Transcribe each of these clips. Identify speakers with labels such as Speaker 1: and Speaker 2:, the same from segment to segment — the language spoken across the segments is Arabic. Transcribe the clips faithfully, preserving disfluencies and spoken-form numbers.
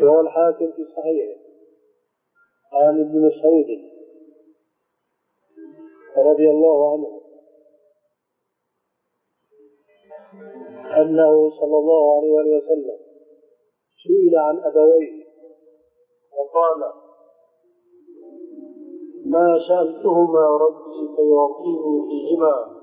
Speaker 1: روى الحاكم في صحيحه عن ابن مسعود رضي الله عنه أنه صلى الله عليه وسلم سئل عن أبويه وقال: ما سألتهما ربي فيعطيني فيهما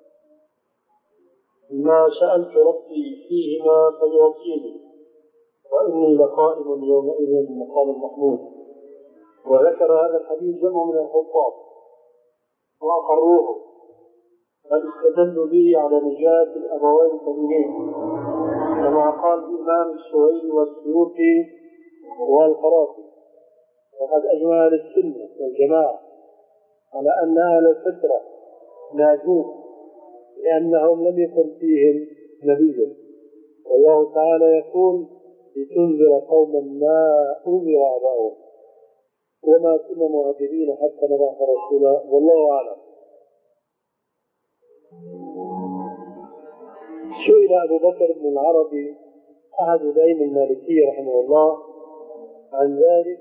Speaker 1: ما سألت ربي فيهما فيعطيني وإني لقائم يومئذ مقام محمود. وذكر هذا الحديث جمع من الحفاظ وأقروه بل استدلوا به على نجاة الأبوين الكريمين كما قال الإمام السهيلي والسيوطي والقرافي. وقد أجمع أهل السنة والجماعة على أن أهل الفترة ناجون لأنهم لم يكن فيهم نبي، والله تعالى يقول: لتنذر قوما ما أنذر آباؤهم وما كنا معذبين حتى نبعث رسولا والله أعلم. سئل أبو بكر بن العربي أحد الأئمة المالكية رحمه الله عن ذلك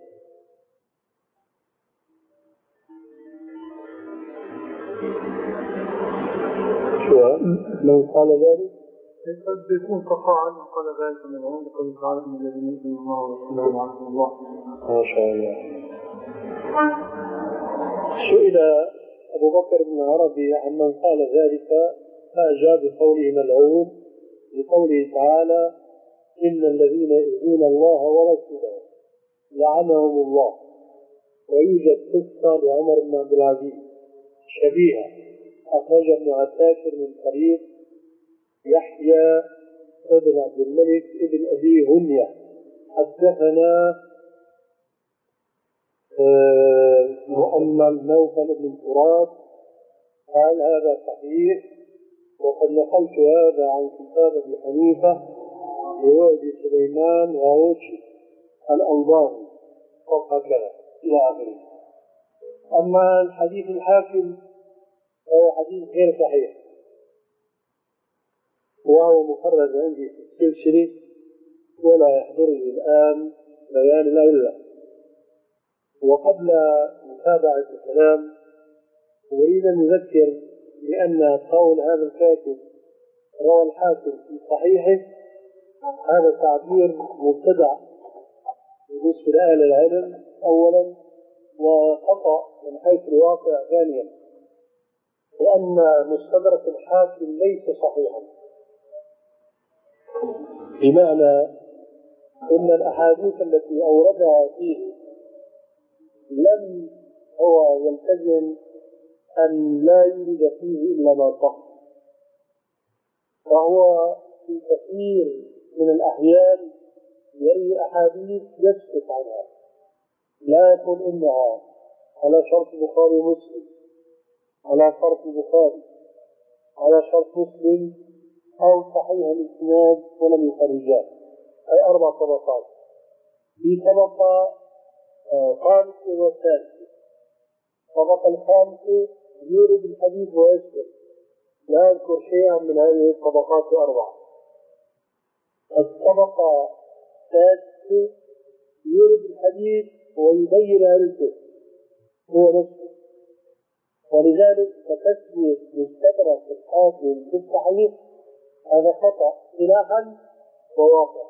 Speaker 1: شو من قال ذلك؟
Speaker 2: قد يكون قطاعا وقال ذلك من العلم قد تعالى من الذين يؤمنون الله ورسوله عنه الله.
Speaker 1: ما شاء الله. سئل أبو بكر بن العربي عمن قال ذلك فأجاب بقوله ملعون لقوله تعالى: إن الذين يؤذون الله ورسوله لعنهم الله. ويوجد قصة لعمر بن عبد العزيز شبيهة أخرج ابن عساكر من طريق يحيى بن عبد الملك ابن أبي هنية حدثنا مؤمل نوفل بن تراب قال: هذا صحيح، وقد نقلت هذا عن كتاب ابن حنيفة لوالد سليمان وعوشي الأنظاري وهكذا إلى آخره. أما الحديث الحاكم فهو حديث غير صحيح، وهو مخرج عندي في السلسلة ولا يحضرني الآن بيان الأدلة. وقبل متابعة الكلام أريد أن نذكر بأن قول هذا الكاتب روى الحاكم في صحيحه هذا تعبير مبتدع بالنسبة لأهل العلم أولا، وخطأ من حيث الواقع ثانيا، لأن مستدرك الحاكم ليس صحيحا، بمعنى أن الأحاديث التي أوردها فيه لم هو يلتزم أن لا يوجد فيه إلا ما صح، فهو في كثير من الأحيان يروي أحاديث يسكت عنها، لا يقول إنها على شرط البخاري ومسلم، على شرط البخاري، على شرط مسلم، أو صحيح الإسناد ولم يخرجاه، أي أربع طبقات. في طبقة خامسة وثالثة. الطبقة الخامسة يورد الحديث ويسكت، لا يذكر شيئا من هذه الطبقات الأربعة. الطبقة السادسة يورد الحديث ويبين علته هو نفسه، ولذلك فتسمية مستدرك الحاكم في الصحيح هذا خطأ اصطلاحا وواقع.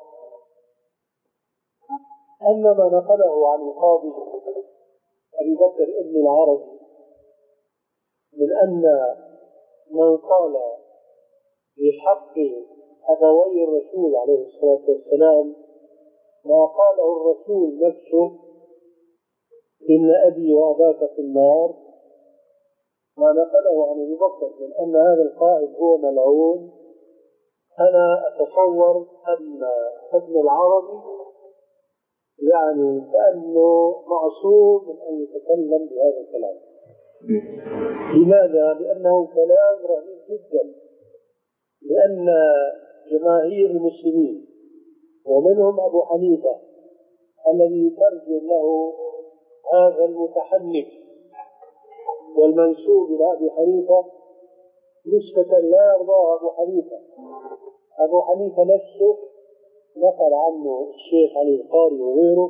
Speaker 1: أما ما نقله عن القاضي أبي بكر ابن العربي من أن من قال بحق أبوي الرسول عليه الصلاة والسلام ما قاله الرسول نفسه: إن أبي وأباك في النار، ما نقله عن أبي بكر من أن هذا القائل هو ملعون، أنا أتصور أن ابن العربي يعني كأنه معصوم من أن يتكلم بهذا الكلام. لماذا؟ لأنه كلام رهيب جدا، لأن جماهير المسلمين ومنهم أبو حنيفة الذي يترجم له هذا المتحنف والمنسوب إلى أبي حنيفة نسبة لا يرضاها أبو حنيفة. أبو حنيفة نفسه نقل عنه الشيخ علي القاري وغيره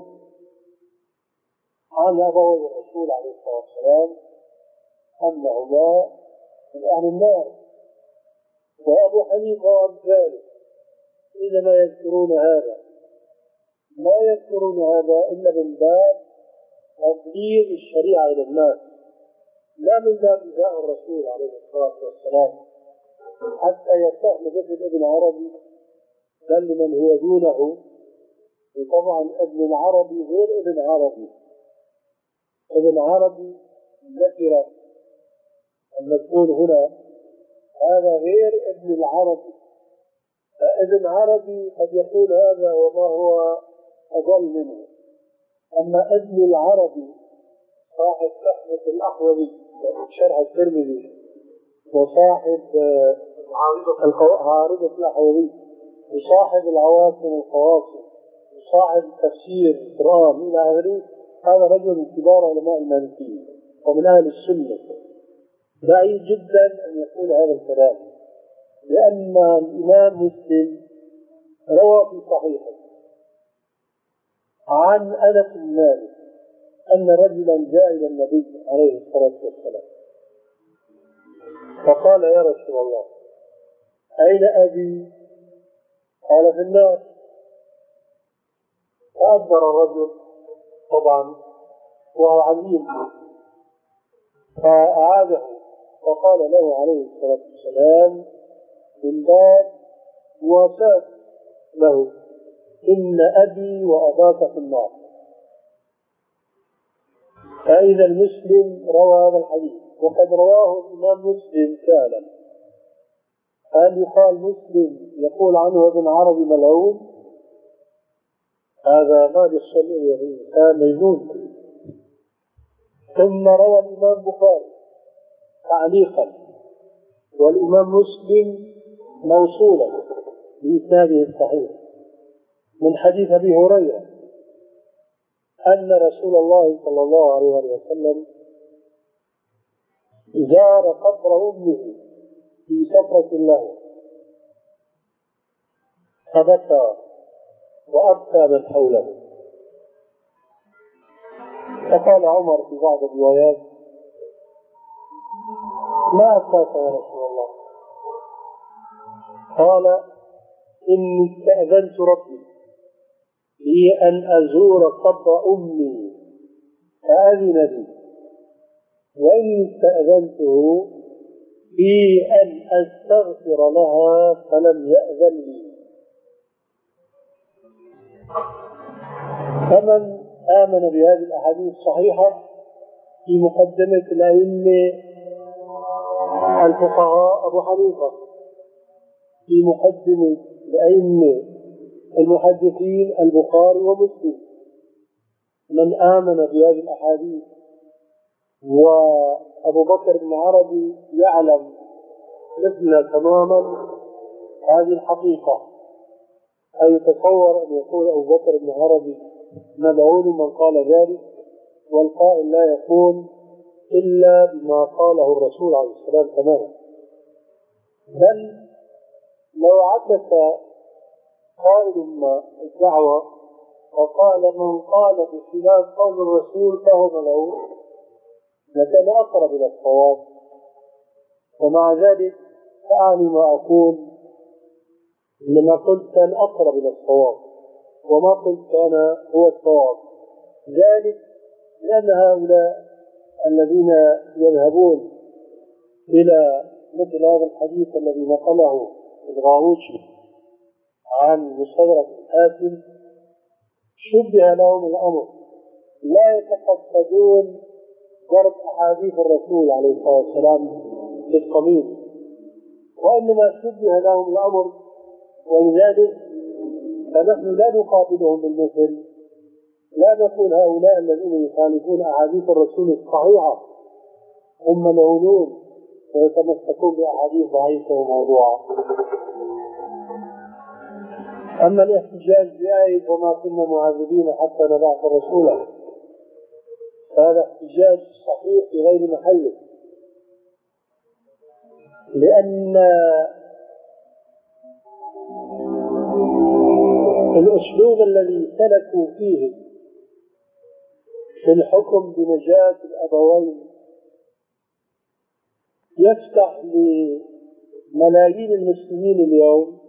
Speaker 1: عن أبوي الرسول عليه الصلاة والسلام أنهما من أهل النار. وأبو حنيفة وأمثاله حينما يذكرون هذا لا يذكرون هذا إلا من باب تبليغ الشريعة إلى الناس، لا من باب إيذاء الرسول عليه الصلاة والسلام حتى يستهل مثل ابن عربي بل لمن هو دونه. وطبعا ابن العربي غير ابن عربي. ابن عربي النكرة المذكور هنا هذا غير ابن العربي. فابن عربي قد يقول هذا وما هو أضل منه. أما ابن العربي صاحب تحفة الأحوذي شرح الترمذي وصاحب عارضة الأحوذي وصاحب العواصم القواصم وصاحب تفسير القرآن إلى آخره، هذا رجل من كبار علماء المالكية ومن أهل السنة. بعيد جدا أن يقول هذا الكلام، لأن الإمام مسلم روى في صحيحه عن أنس بن مالك أن رجلا جاء إلى النبي عليه الصلاة والسلام فقال: يا رسول الله أين أبي؟ قال: في النار. فأدبر الرجل طبعا وهو عليم، فأعاده وقال له عليه الصلاة والسلام من باب مواساة له: إن أبي وأباك في النار. فإذا المسلم روى هذا الحديث وقد رواه الإمام مسلم فعلا. هل يقال مسلم يقول عنه ابن عربي ملعون؟ هذا ما يحصل الإنسان مجنون. ثم روى الإمام البخاري تعليقا والإمام مسلم موصولا بإسناده الصحيح من حديث أبي هريرة أن رسول الله صلى الله عليه وسلم زار قبر أمه في سفرة له فبكى وأبكى من حوله. فقال عمر في بعض الروايات: ما أبكاك يا رسول الله؟ قال: إني استأذنت ربي لي أن أزور قبر أمي فأذن لي، وإني استأذنته في أن أستغفر لها فلم يأذن لي. فمن آمن بهذه الأحاديث الصحيحة في مقدمة الأئمة الفقهاء أبو حنيفة، في مقدمة الأئمة المحدثين البخاري ومسلم، من آمن بهذه الأحاديث وأبو بكر بن عربي يعلم مثل تماما هذه الحقيقة، أي يتصور أن يقول أبو بكر بن عربي ملعون من قال ذلك، والقائل لا يقول إلا بما قاله الرسول عليه السلام تماما. بل لو عكس قائل ما الدعوة وقال من قال بخلاف قول الرسول فهو ملعون لكان أقرب إلى الصواب. ومع ذلك فأعني ما أقول لما قلت كان أقرب إلى الصواب وما قلت كان هو الصواب، ذلك لأن هؤلاء الذين يذهبون إلى مثل هذا الحديث الذي نقله الغاوشي عن مستدرك الحاكم شبه لهم الأمر، لا يتقصدون ضرب أحاديث الرسول عليه الصلاة والسلام في الصميم، وإنما شبه لهم الأمر. ولذلك فنحن لا نقابلهم بالمثل، لا نقول هؤلاء الذين يخالفون أحاديث الرسول الصحيحة هم ملعونون ويتمسكون بأحاديث ضعيفة وموضوعة. أما الاحتجاج بآية وما كنا معذبين حتى نبعث رسولا فهذا احتجاج صحيح في غير محله، لأن الأسلوب الذي سلكوا فيه في الحكم بنجاة الأبوين يفتح لملايين المسلمين اليوم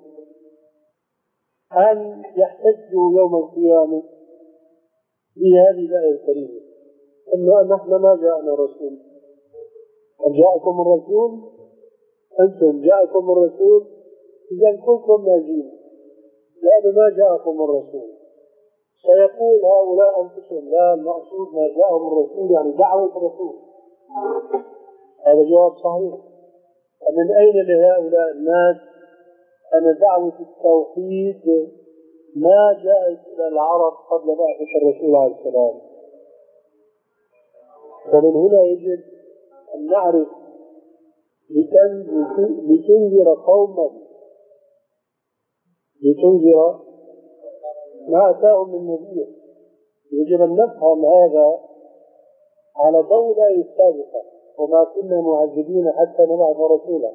Speaker 1: أن يحتجوا يوم القيامة بهذه الآية الكريمة إنه نحن ما جاءنا رسول. هل جاءكم الرسول؟ أنتم جاءكم الرسول إذا كنتم ناجين، لأنه ما جاءكم الرسول. سيقول هؤلاء أنفسهم لا، المقصود ما جاءهم الرسول يعني دعوة الرسول. هذا جواب صحيح. ومن أين لهؤلاء الناس أن دعوة التوحيد ما جاءت إلى العرب قبل بعثة الرسول عليه السلام؟ ومن هنا يجب أن نعرف لتنذر قوما لتنذر ما أتاهم من نبي. يجب أن نفهم هذا على ضوء الآية السابقة وما كنا معذبين حتى نبعث رسولا.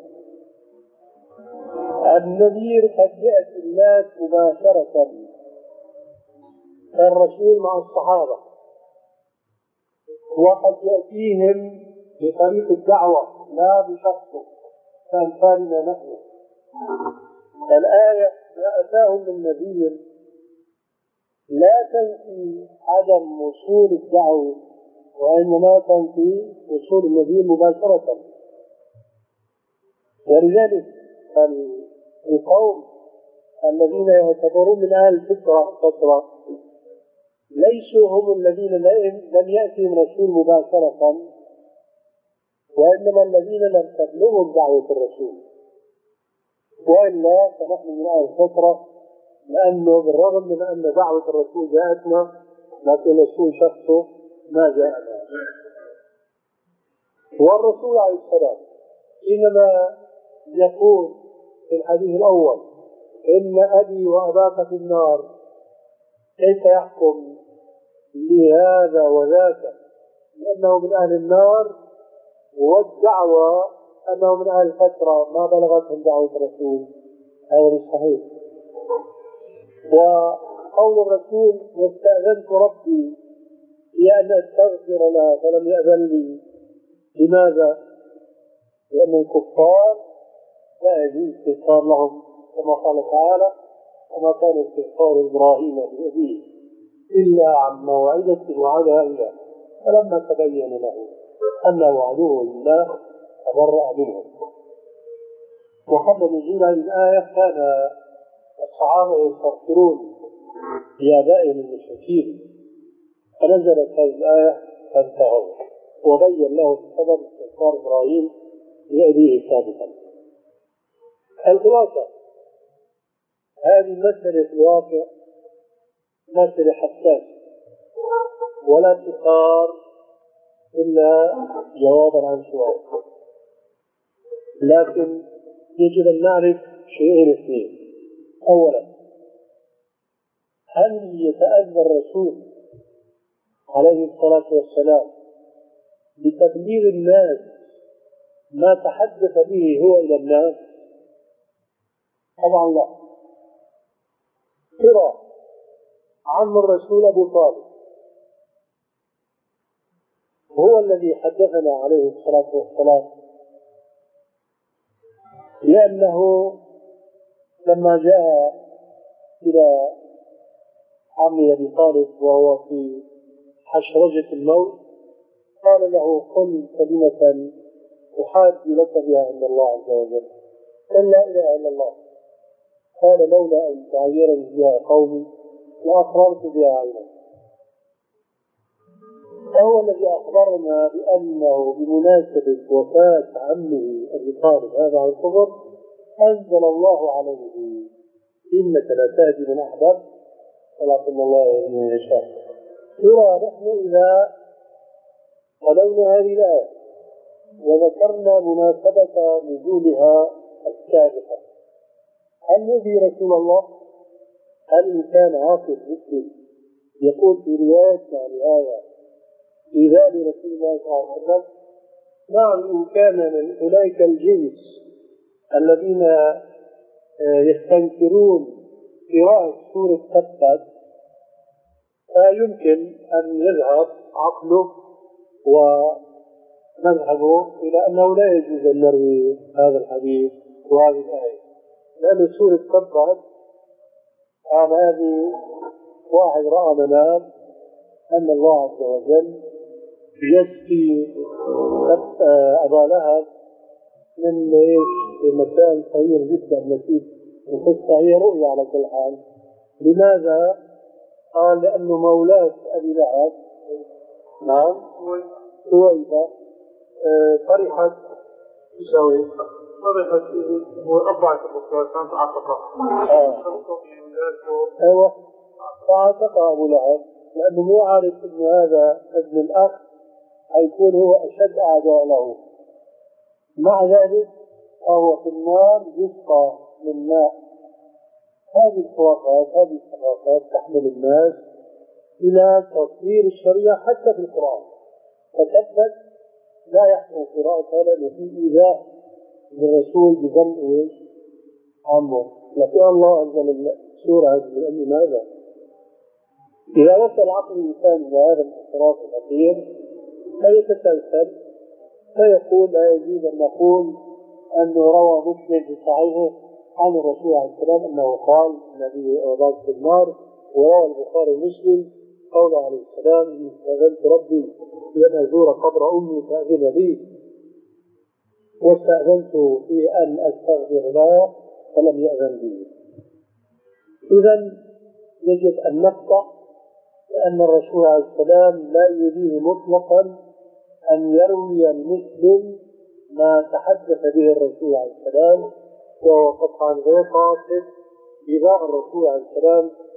Speaker 1: النذير قد يأتي الناس مباشرة كالرسول مع الصحابة، وقد يأتيهم بطريق الدعوة لا بشخصه كأمثالنا نحن. الآية ما أتاهم من نذير لا تنفي عدم وصول الدعوة، وإنما تنفي وصول النذير مباشرة. ولذلك القوم الذين يعتبرون من أهل الفترة فترة ليسوا هم الذين لم يأتهم رسول مباشرة، وإنما الذين لم تبلغهم دعوة الرسول. وإلا فنحن من أهل الفترة، لأنه بالرغم من أن دعوة الرسول جاءتنا لكن الرسول شخصه ما جاءنا. والرسول عليه السلام حينما يقول في الحديث الأول إن أبي وأباك في النار، كيف يحكم لهذا وذاك لأنه من أهل النار، والدعوة أنه من أهل الفترة ما بلغتهم دعوة الرسول؟ هذا مش صحيح. وقول الرسول واستأذنت ربي بأن أستغفر لها فلم يأذن لي. لماذا؟ لأن الكفار لا يجوز استغفار لهم، كما قال تعالى وما كان استغفار إبراهيم لأبيه إلا عن موعدة وعدها إياه فلما تبين له أنه عدو لله تبرأ منه. وقبل نزول هذه الآية كان الصحابة يستغفرون لآبائهم المشركين، فنزلت هذه الآية فانتهوا وبين له سبب استغفار إبراهيم لأبيه سابقا. الخلاصة هذه المسألة في الواقع مسألة حساسة ولا تثار إلا جوابا عن سؤال، لكن يجب أن نعرف شيئين اثنين. أولا، هل يتأذى الرسول عليه الصلاة والسلام بتبليغ الناس ما تحدث به هو إلى الناس؟ طبعا لا. ترى عم الرسول أبو طالب هو الذي حدثنا عليه الصلاة والسلام، لأنه لما جاء إلى عم أبي طالب وهو في حشرجة الموت قال له قل كلمة أحاج لك بها عند الله عز وجل، قل لا إله إلا الله. قال لولا أن تعيرني بها قومي وأقررت بها عيني. فهو الذي أخبرنا بأنه بمناسبة وفاة عمه أبي طالب هذا عن الكفر أنزل الله عليه إنك لا تهدي من أحببت ولكن الله يهدي من يشاء. ترى نحن إذا قلونا هذه الآية وذكرنا مناسبة نزولها السابقة، هل نؤذي رسول الله؟ هل إنسان عاقل مسلم يقول في روايتنا لهذا إيذاء لرسول الله صلى الله عليه وسلم؟ نعم، إن كان من أولئك الجنس الذين يستنكرون قراءة سورة تبت فيمكن أن يذهب عقله ومذهبه إلى أنه لا يجوز أن نروي هذا الحديث وهذه الآية، لأن سورة تبت عن هذه واحد رأى منام أن الله عز وجل يسقي أبا لهب من مكان صغير جدا نسيت القصة، هي رؤيا على كل حال. لماذا؟ قال لأنه مولاة أبي لهب نعم سويبة فرحت
Speaker 2: تساوي فرحت وأربعة الرسول كانت عتقة
Speaker 1: أيوة فعتق أبو لهب لأنه مو عارف أن هذا ابن الأخ هيكون هو أشد أعداء له، مع ذلك فهو في النار يسقى من ماء. هذه الخرافات هذه الخرافات تحمل الناس إلى تصوير الشريعة حتى في القرآن، فتثبت لا يحصل قراءة لأنه في إيذاء للرسول بذنب إيش؟ عمه. لكن الله أنزل السورة هذه لأجل ماذا؟ إذا وصل عقل الإنسان إلى هذا الانحراف الأخير فيتسلسل فيقول لا يجوز أن نقول أنه روى مسلم في صحيحه عن الرسول عليه السلام أنه قال النبي أوضاع في النار، وروى البخاري ومسلم قوله عليه السلام إني استأذنت ربي بأن أزور قبر أمي فأذن لي واستأذنت في أن أستغفر له فلم يأذن لي. إذا يجب أن نقطع لأن الرسول عليه السلام لا يريد مطلقا أن يروي المسلم ما تحدث به الرسول عليه السلام، وهو قطعا غير قاصد إيذاء الرسول عليه السلام